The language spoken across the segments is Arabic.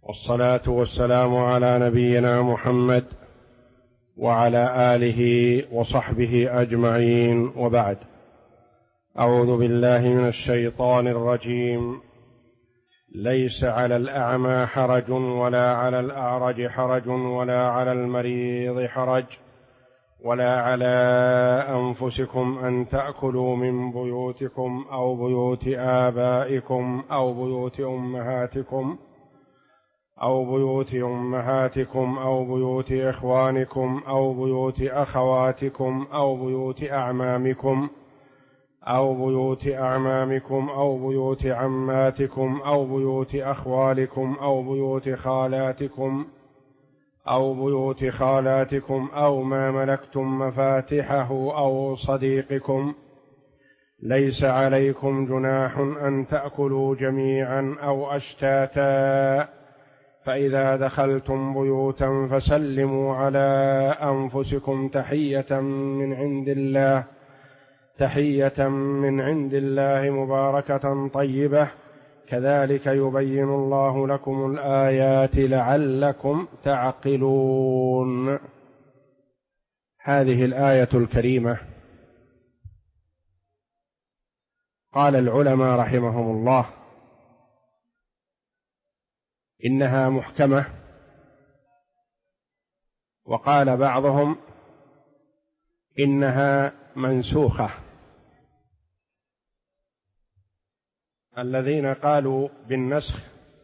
والصلاة والسلام على نبينا محمد وعلى آله وصحبه أجمعين، وبعد. أعوذ بالله من الشيطان الرجيم. ليس على الأعمى حرج ولا على الأعرج حرج ولا على المريض حرج ولا على أنفسكم أن تأكلوا من بيوتكم أو بيوت آبائكم أو بيوت أمهاتكم أو بيوت إخوانكم أو بيوت أخواتكم أو بيوت أعمامكم أو بيوت عماتكم أو بيوت أخوالكم أو بيوت خالاتكم أو ما ملكتم مفاتحه أو صديقكم. ليس عليكم جناح أن تأكلوا جميعا أو أشتاتا، فإذا دخلتم بيوتا فسلموا على أنفسكم تحية من عند الله مباركة طيبة، كذلك يبين الله لكم الآيات لعلكم تعقلون. هذه الآية الكريمة قال العلماء رحمهم الله إنها محكمة، وقال بعضهم إنها منسوخة. الذين قالوا بالنسخ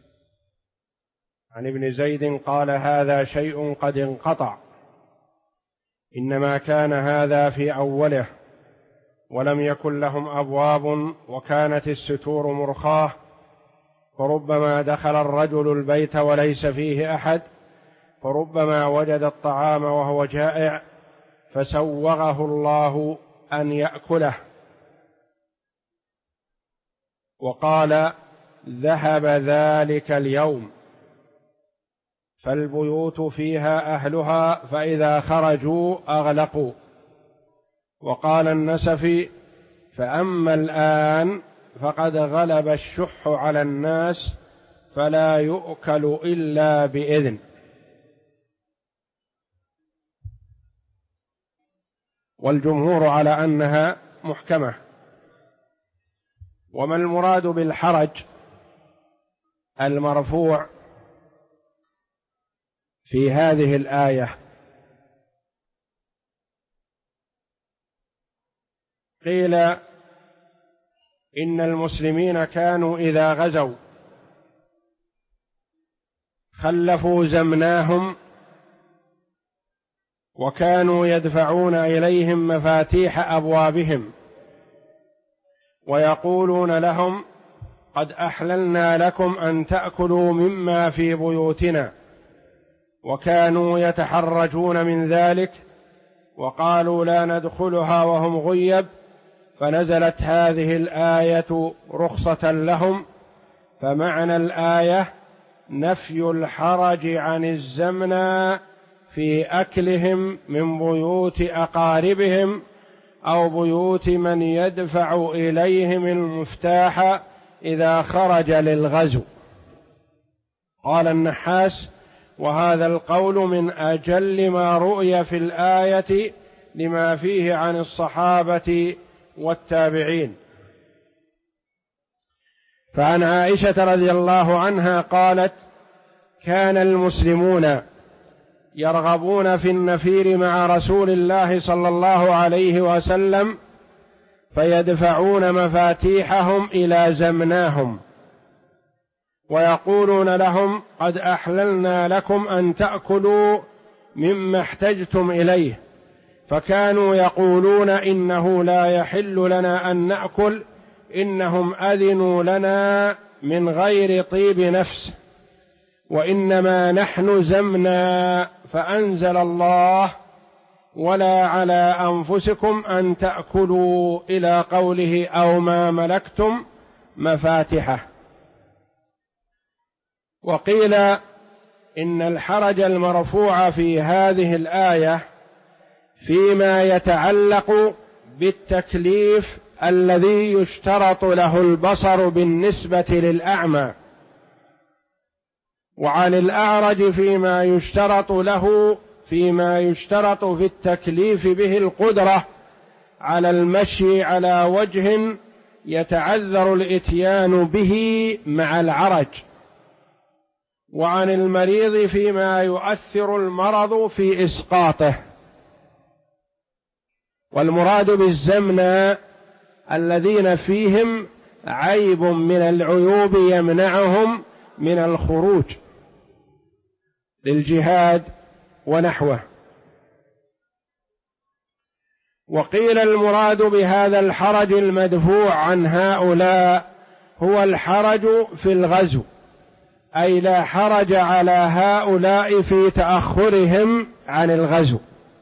عن ابن زيد قال هذا شيء قد انقطع، إنما كان هذا في أوله ولم يكن لهم أبواب وكانت الستور مرخاة، فربما دخل الرجل البيت وليس فيه أحد، فربما وجد الطعام وهو جائع فسوغه الله أن يأكله، وقال ذهب ذلك اليوم، فالبيوت فيها أهلها فإذا خرجوا أغلقوا. وقال النسفي فأما الآن فقد غلب الشح على الناس فلا يؤكل إلا بإذن. والجمهور على أنها محكمة. وما المراد بالحرج المرفوع في هذه الآية؟ قيل إن المسلمين كانوا إذا غزوا خلفوا زمناهم، وكانوا يدفعون إليهم مفاتيح أبوابهم ويقولون لهم قد أحللنا لكم أن تأكلوا مما في بيوتنا، وكانوا يتحرجون من ذلك وقالوا لا ندخلها وهم غيب، فنزلت هذه الآية رخصة لهم. فمعنى الآية نفي الحرج عن الزمن في أكلهم من بيوت أقاربهم أو بيوت من يدفع إليهم المفتاح إذا خرج للغزو. قال النحاس وهذا القول من أجل ما رؤي في الآية لما فيه عن الصحابة والتابعين. فعن عائشة رضي الله عنها قالت كان المسلمون يرغبون في النفير مع رسول الله صلى الله عليه وسلم فيدفعون مفاتيحهم إلى زمناهم ويقولون لهم قد أحللنا لكم أن تأكلوا مما احتجتم إليه، فكانوا يقولون إنه لا يحل لنا أن نأكل، إنهم أذنوا لنا من غير طيب نفس، وإنما نحن زمنا، فأنزل الله ولا على أنفسكم أن تأكلوا إلى قوله أو ما ملكتم مفاتحه. وقيل إن الحرج المرفوع في هذه الآية فيما يتعلق بالتكليف الذي يشترط له البصر بالنسبة للأعمى، وعن الأعرج فيما يشترط في التكليف به القدرة على المشي على وجه يتعذر الإتيان به مع العرج. وعن المريض فيما يؤثر المرض في إسقاطه. والمراد بالزمنى الذين فيهم عيب من العيوب يمنعهم من الخروج للجهاد ونحوه. وقيل المراد بهذا الحرج المدفوع عن هؤلاء هو الحرج في الغزو، أي لا حرج على هؤلاء في تأخرهم عن الغزو.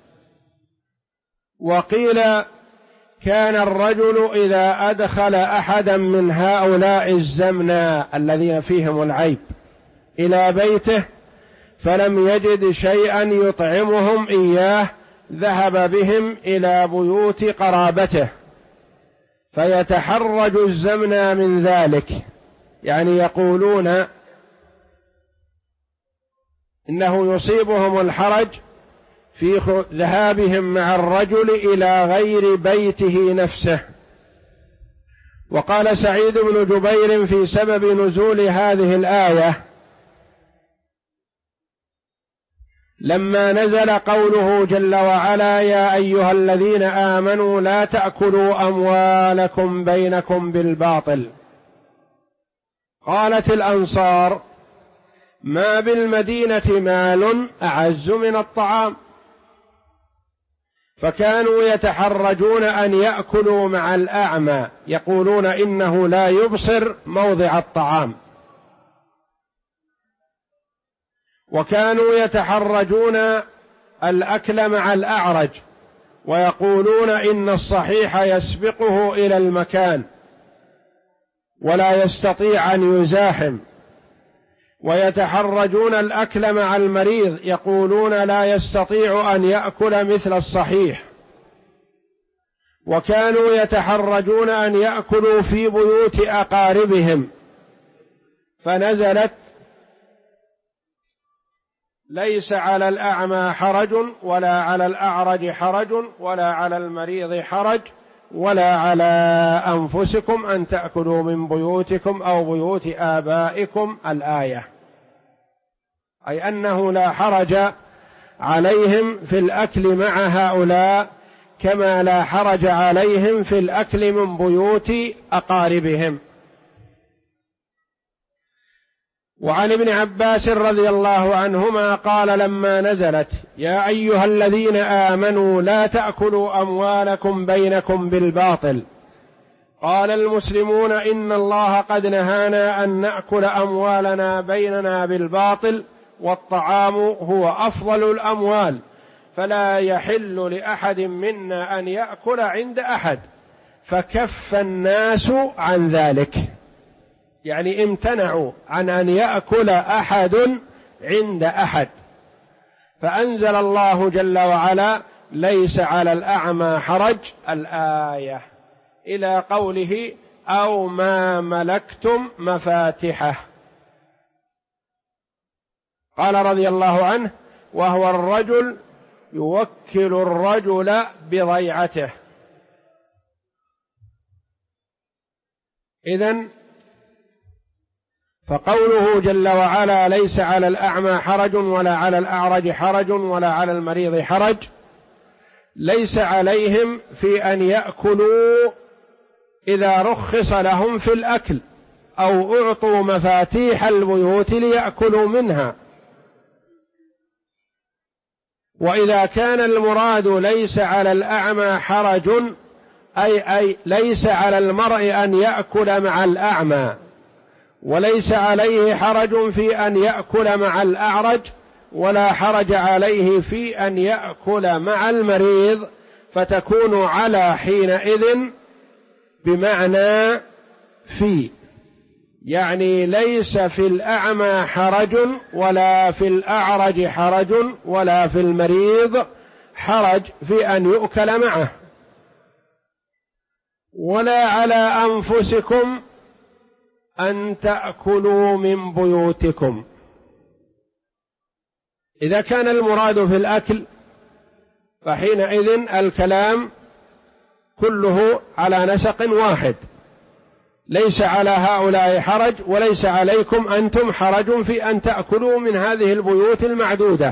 وقيل كان الرجل إذا أدخل أحدا من هؤلاء الزمنى الذين فيهم العيب إلى بيته فلم يجد شيئا يطعمهم إياه ذهب بهم إلى بيوت قرابته فيتحرج الزمنى من ذلك، يعني يقولون إنه يصيبهم الحرج في ذهابهم مع الرجل إلى غير بيته نفسه. وقال سعيد بن جبير في سبب نزول هذه الآية: لما نزل قوله جل وعلا: يا أيها الذين آمنوا لا تأكلوا أموالكم بينكم بالباطل، قالت الأنصار: ما بالمدينة مال أعز من الطعام، فكانوا يتحرجون أن يأكلوا مع الأعمى، يقولون إنه لا يبصر موضع الطعام. وكانوا يتحرجون الأكل مع الأعرج، ويقولون إن الصحيح يسبقه إلى المكان ولا يستطيع أن يزاحم. ويتحرجون الأكل مع المريض، يقولون لا يستطيع أن يأكل مثل الصحيح. وكانوا يتحرجون أن يأكلوا في بيوت أقاربهم، فنزلت: ليس على الأعمى حرج ولا على الأعرج حرج ولا على المريض حرج ولا على أنفسكم أن تأكلوا من بيوتكم أو بيوت آبائكم، الآية، أي أنه لا حرج عليهم في الأكل مع هؤلاء كما لا حرج عليهم في الأكل من بيوت أقاربهم. وعن ابن عباس رضي الله عنهما قال: لما نزلت: يا أيها الذين آمنوا لا تأكلوا أموالكم بينكم بالباطل، قال المسلمون: إن الله قد نهانا أن نأكل أموالنا بيننا بالباطل، والطعام هو أفضل الأموال، فلا يحل لأحد منا أن يأكل عند أحد. فكف الناس عن ذلك، يعني امتنعوا عن أن يأكل أحد عند أحد. فأنزل الله جل وعلا: ليس على الأعمى حرج، الآية، إلى قوله: أو ما ملكتم مفاتحه. قال رضي الله عنه: وهو الرجل يوكل الرجل بضيعته. إذن فقوله جل وعلا: ليس على الأعمى حرج ولا على الأعرج حرج ولا على المريض حرج، ليس عليهم في أن يأكلوا إذا رخص لهم في الأكل أو أعطوا مفاتيح البيوت ليأكلوا منها. وإذا كان المراد ليس على الأعمى حرج، أي ليس على المرء أن يأكل مع الأعمى، وليس عليه حرج في أن يأكل مع الأعرج، ولا حرج عليه في أن يأكل مع المريض، فتكون على حينئذ بمعنى في، يعني ليس في الأعمى حرج ولا في الأعرج حرج ولا في المريض حرج في أن يؤكل معه. ولا على أنفسكم أن تأكلوا من بيوتكم، إذا كان المراد في الأكل فحينئذ الكلام كله على نسق واحد، ليس على هؤلاء حرج وليس عليكم أنتم حرج في أن تأكلوا من هذه البيوت المعدودة.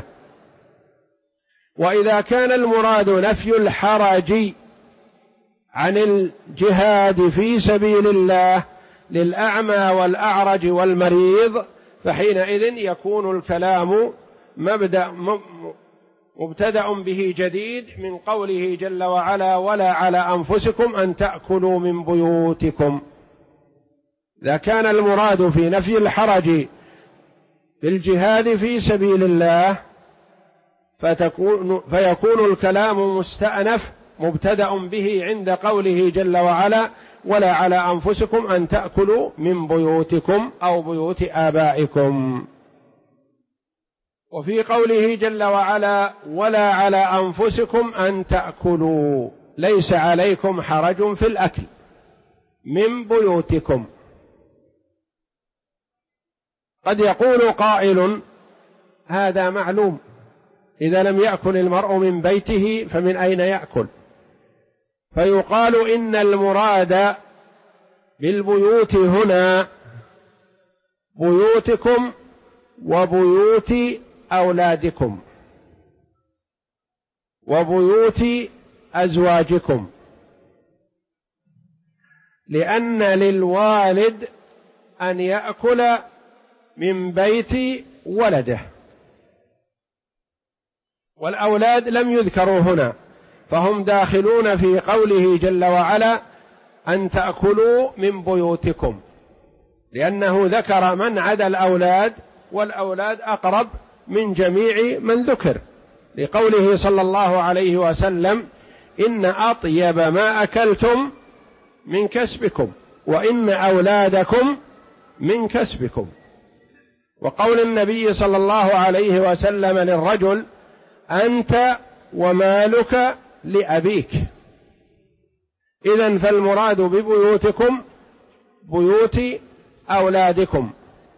وإذا كان المراد نفي الحرج عن الجهاد في سبيل الله للأعمى والأعرج والمريض فحينئذ يكون الكلام مبتدأ به جديد من قوله جل وعلا: ولا على أنفسكم أن تأكلوا من بيوتكم. إذا كان المراد في نفي الحرج بالجهاد في سبيل الله فيكون الكلام مستأنف مبتدأ به عند قوله جل وعلا: ولا على أنفسكم أن تأكلوا من بيوتكم أو بيوت آبائكم. وفي قوله جل وعلا: ولا على أنفسكم أن تأكلوا، ليس عليكم حرج في الأكل من بيوتكم. قد يقول قائل: هذا معلوم، إذا لم يأكل المرء من بيته فمن أين يأكل؟ فيقال إن المراد بالبيوت هنا بيوتكم وبيوت أولادكم وبيوت أزواجكم، لأن للوالد أن يأكل من بيت ولده، والأولاد لم يذكروا هنا، فهم داخلون في قوله جل وعلا: أن تأكلوا من بيوتكم، لأنه ذكر من عدا الأولاد، والأولاد أقرب من جميع من ذكر، لقوله صلى الله عليه وسلم: إن أطيب ما أكلتم من كسبكم وإن أولادكم من كسبكم. وقول النبي صلى الله عليه وسلم للرجل: أنت ومالك لأبيك. إذن فالمراد ببيوتكم بيوت أولادكم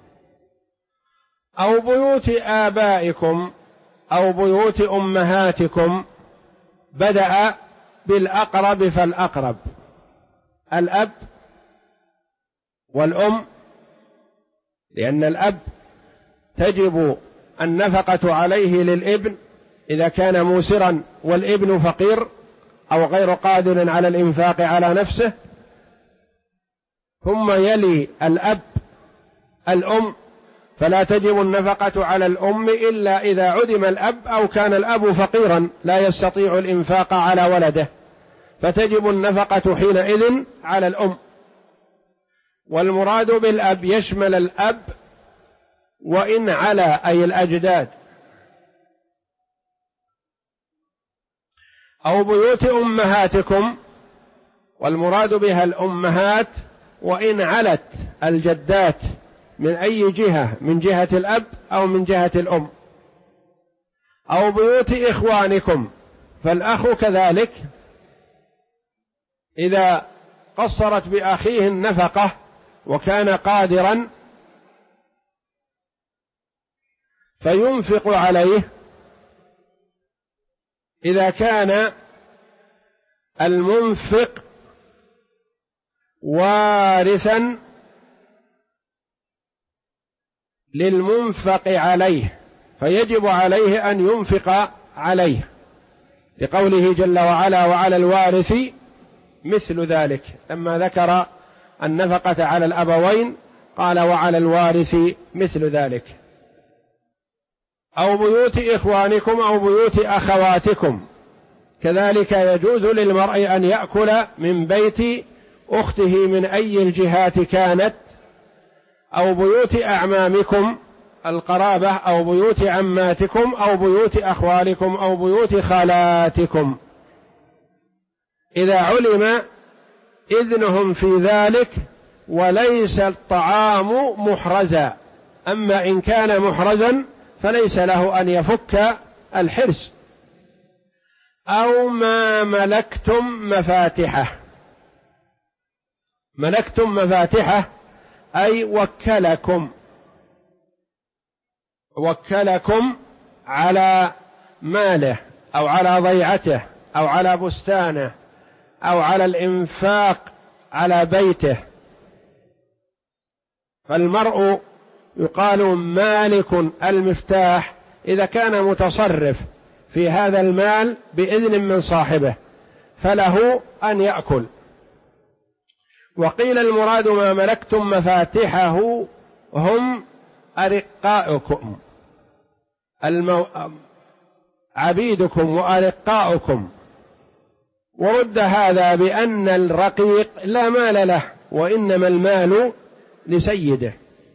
أو بيوت آبائكم أو بيوت أمهاتكم. بدأ بالأقرب فالأقرب، الأب والأم، لأن الأب تجب النفقة عليه للابن إذا كان موسرا والابن فقير أو غير قادر على الإنفاق على نفسه، ثم يلي الأب الأم، فلا تجب النفقة على الأم إلا إذا عدم الأب أو كان الأب فقيرا لا يستطيع الإنفاق على ولده، فتجب النفقة حينئذ على الأم. والمراد بالأب يشمل الأب وإن على، أي الأجداد، أو بيوت أمهاتكم، والمراد بها الأمهات وإن علت الجدات من أي جهة، من جهة الأب أو من جهة الأم، أو بيوت إخوانكم، فالأخ كذلك إذا قصرت بأخيه النفقة وكان قادرا فينفق عليه. إذا كان المنفق وارثا للمنفق عليه فيجب عليه أن ينفق عليه، لقوله جل وعلا: وعلى الوارث مثل ذلك. لما ذكر النفقة على الأبوين قال: وعلى الوارث مثل ذلك. أو بيوت إخوانكم أو بيوت أخواتكم، كذلك يجوز للمرء أن يأكل من بيت أخته من أي الجهات كانت، أو بيوت أعمامكم القرابة، أو بيوت عماتكم، أو بيوت أخوالكم، أو بيوت خالاتكم، إذا علم إذنهم في ذلك وليس الطعام محرزا. أما إن كان محرزا فليس له أن يفك الحرز. أو ما ملكتم مفاتحه، ملكتم مفاتحه أي وكلكم على ماله أو على ضيعته أو على بستانه أو على الإنفاق على بيته. فالمرء يقال مالك المفتاح إذا كان متصرف في هذا المال بإذن من صاحبه فله أن يأكل. وقيل المراد ما ملكتم مفاتحه هم أرقاؤكم عبيدكم وأرقاؤكم. ورد هذا بأن الرقيق لا مال له وإنما المال لسيده.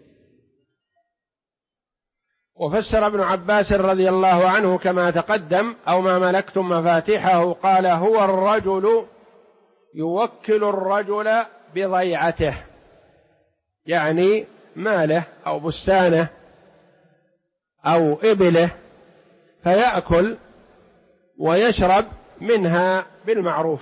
وفسر ابن عباس رضي الله عنه كما تقدم أو ما ملكتم مفاتحه قال هو الرجل يوكل الرجل بضيعته، يعني ماله أو بستانه أو إبله، فيأكل ويشرب منها بالمعروف.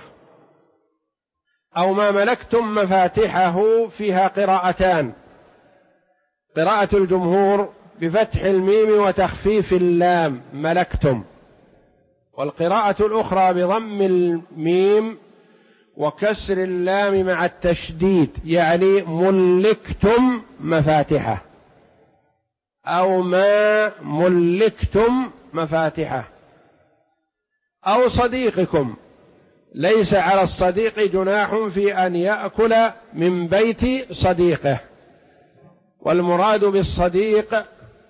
أو ما ملكتم مفاتحه فيها قراءتان، قراءة الجمهور بفتح الميم وتخفيف اللام ملكتم، والقراءة الأخرى بضم الميم وكسر اللام مع التشديد، يعني ملكتم مفاتحه أو ما ملكتم مفاتحه. أو صديقكم، ليس على الصديق جناح في أن يأكل من بيت صديقه، والمراد بالصديق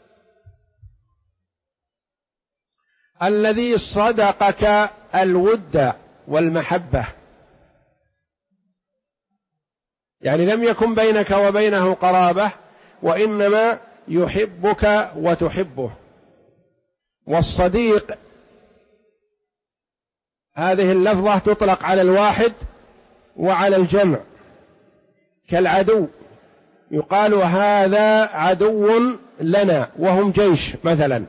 الذي صدقك الود والمحبة، يعني لم يكن بينك وبينه قرابة وإنما يحبك وتحبه. والصديق هذه اللفظة تطلق على الواحد وعلى الجمع، كالعدو، يقال هذا عدو لنا وهم جيش مثلا،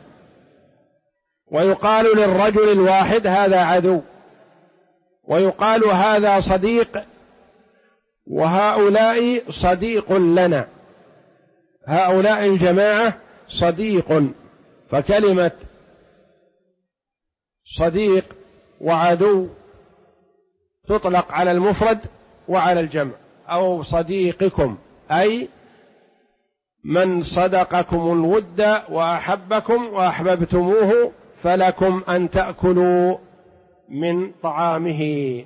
ويقال للرجل الواحد هذا عدو، ويقال هذا صديق وهؤلاء صديق لنا، هؤلاء الجماعة صديق. فكلمة صديق وعدو تطلق على المفرد وعلى الجمع. أو صديقكم أي من صدقكم الود وأحبكم وأحببتموه فلكم أن تأكلوا من طعامه.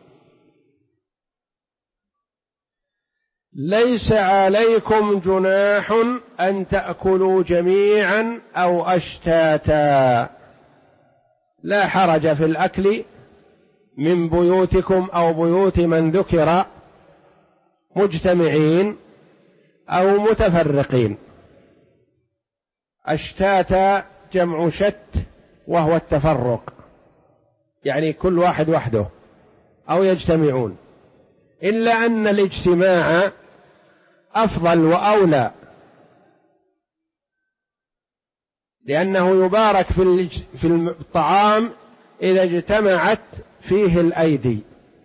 ليس عليكم جناح أن تأكلوا جميعا أو أشتاتا، لا حرج في الأكل من بيوتكم أو بيوت من ذكر مجتمعين أو متفرقين. أشتاتا جمع شت وهو التفرق، يعني كل واحد وحده أو يجتمعون، إلا أن الاجتماع أفضل وأولى، لأنه يبارك في الطعام إذا اجتمعت فيه الأيدي.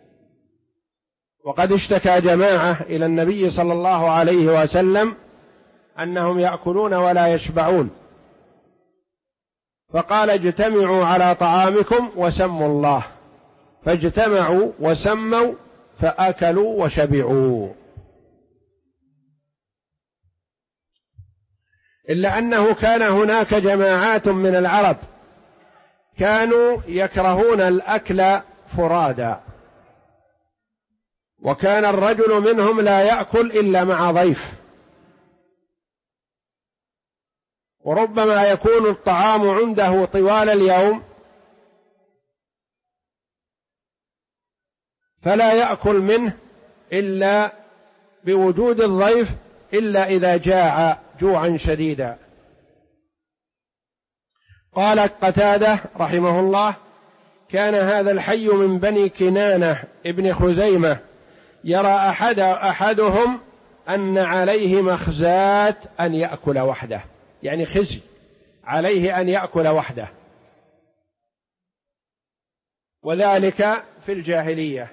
وقد اشتكى جماعة إلى النبي صلى الله عليه وسلم أنهم يأكلون ولا يشبعون، فقال اجتمعوا على طعامكم وسموا الله، فاجتمعوا وسموا فأكلوا وشبعوا. إلا أنه كان هناك جماعات من العرب كانوا يكرهون الأكل فرادا، وكان الرجل منهم لا يأكل إلا مع ضيف، وربما يكون الطعام عنده طوال اليوم فلا يأكل منه إلا بوجود الضيف، إلا إذا جاع جوعا شديدا. قال قتادة رحمه الله: كان هذا الحي من بني كنانة ابن خزيمة يرى أحدهم أن عليه مخزاة أن يأكل وحده، يعني خزي عليه أن يأكل وحده، وذلك في الجاهلية.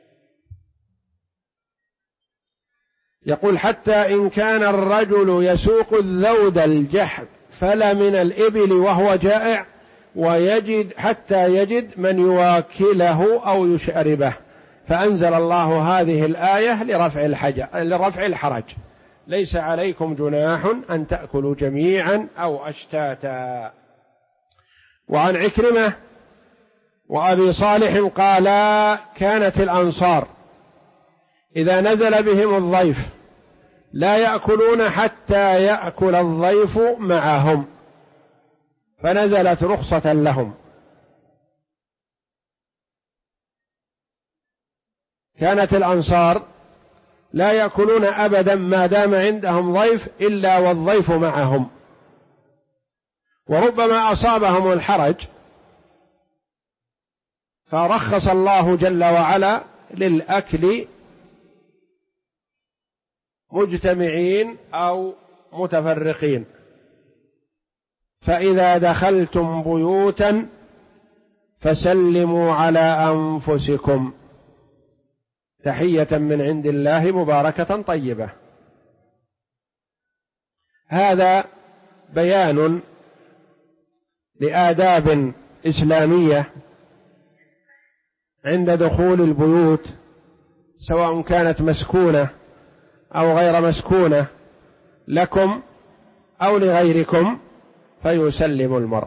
يقول: حتى إن كان الرجل يسوق الذود الجحف فلا من الإبل وهو جائع ويجد حتى يجد من يواكله أو يشربه، فأنزل الله هذه الآية لرفع الحرج. ليس عليكم جناح أن تأكلوا جميعا أو أشتاتا. وعن عكرمة وأبي صالح قالا: كانت الأنصار إذا نزل بهم الضيف لا يأكلون حتى يأكل الضيف معهم، فنزلت رخصة لهم. كانت الأنصار لا يأكلون أبدا ما دام عندهم ضيف إلا والضيف معهم، وربما أصابهم الحرج فرخص الله جل وعلا للأكل مجتمعين أو متفرقين. فإذا دخلتم بيوتا فسلموا على أنفسكم تحية من عند الله مباركة طيبة. هذا بيان لآداب إسلامية عند دخول البيوت، سواء كانت مسكونة أو غير مسكونة، لكم أو لغيركم، فيسلم المرء.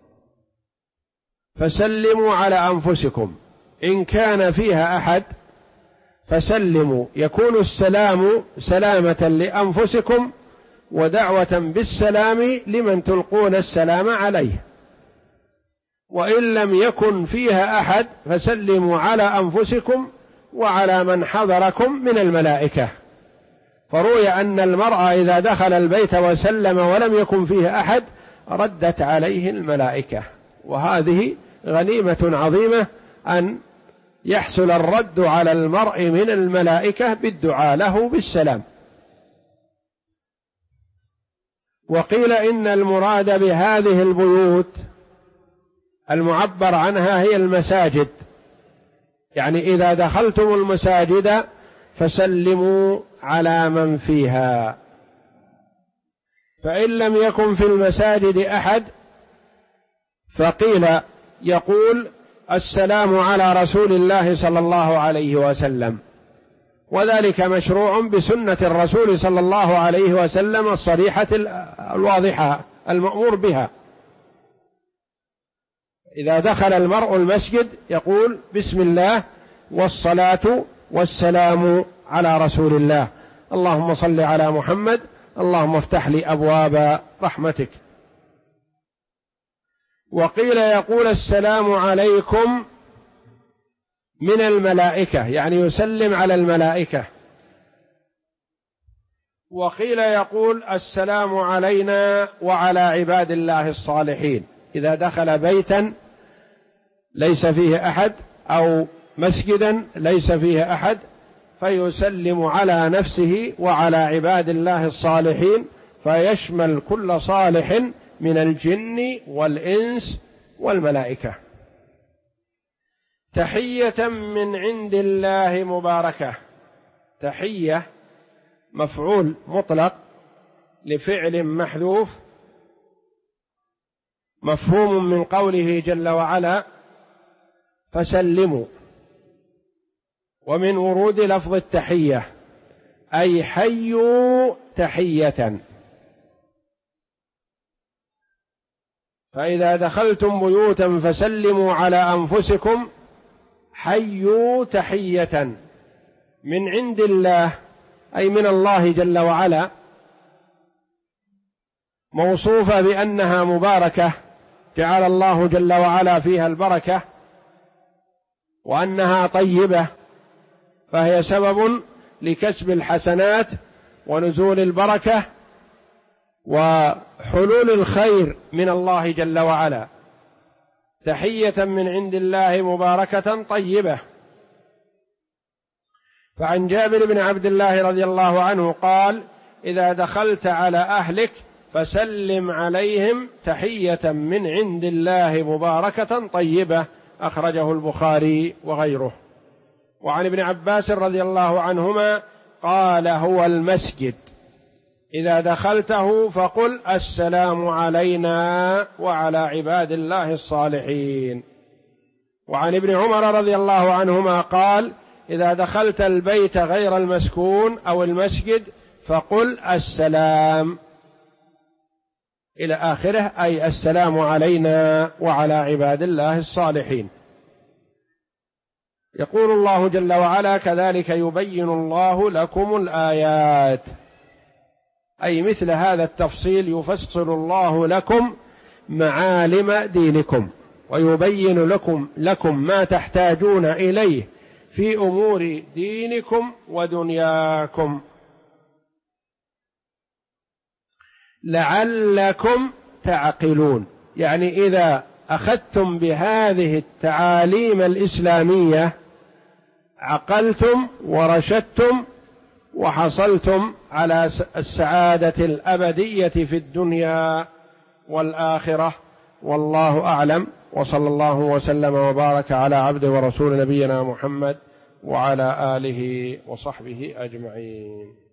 فسلموا على أنفسكم، إن كان فيها أحد فسلموا، يكون السلام سلامة لأنفسكم ودعوة بالسلام لمن تلقون السلام عليه. وإن لم يكن فيها أحد فسلموا على أنفسكم وعلى من حضركم من الملائكة. فروي أن المرأة إذا دخل البيت وسلم ولم يكن فيه أحد ردت عليه الملائكة، وهذه غنيمة عظيمة أن يحصل الرد على المرء من الملائكة بالدعاء له بالسلام. وقيل إن المراد بهذه البيوت المعبر عنها هي المساجد، يعني إذا دخلتم المساجد فسلموا على من فيها. فإن لم يكن في المساجد أحد فقيل يقول السلام على رسول الله صلى الله عليه وسلم، وذلك مشروع بسنة الرسول صلى الله عليه وسلم الصريحة الواضحة المأمور بها. إذا دخل المرء المسجد يقول بسم الله والصلاة والسلام على رسول الله، اللهم صل على محمد، اللهم افتح لي أبواب رحمتك. وقيل يقول السلام عليكم من الملائكة، يعني يسلم على الملائكة. وقيل يقول السلام علينا وعلى عباد الله الصالحين، إذا دخل بيتا ليس فيه أحد أو مسجدا ليس فيه أحد فيسلم على نفسه وعلى عباد الله الصالحين، فيشمل كل صالح من الجن والإنس والملائكة. تحية من عند الله مباركة. تحية مفعول مطلق لفعل محذوف، مفهوم من قوله جل وعلا فسلموا، ومن ورود لفظ التحية أي حيوا تحية. فإذا دخلتم بيوتا فسلموا على أنفسكم حيوا تحية من عند الله، أي من الله جل وعلا، موصوفة بأنها مباركة، جعل الله جل وعلا فيها البركة، وأنها طيبة، فهي سبب لكسب الحسنات ونزول البركة وحلول الخير من الله جل وعلا. تحية من عند الله مباركة طيبة. فعن جابر بن عبد الله رضي الله عنه قال إذا دخلت على أهلك فسلم عليهم تحية من عند الله مباركة طيبة، أخرجه البخاري وغيره. وعن ابن عباس رضي الله عنهما قال هو المسجد، إذا دخلته فقل السلام علينا وعلى عباد الله الصالحين. وعن ابن عمر رضي الله عنهما قال: إذا دخلت البيت غير المسكون أو المسجد فقل السلام إلى آخره، أي السلام علينا وعلى عباد الله الصالحين. يقول الله جل وعلا: كذلك يبين الله لكم الآيات، أي مثل هذا التفصيل يفصل الله لكم معالم دينكم ويبين لكم ما تحتاجون إليه في أمور دينكم ودنياكم لعلكم تعقلون. يعني إذا أخذتم بهذه التعاليم الإسلامية عقلتم ورشدتم وحصلتم على السعادة الأبدية في الدنيا والآخرة. والله أعلم، وصلى الله وسلم وبارك على عبده ورسول نبينا محمد وعلى آله وصحبه أجمعين.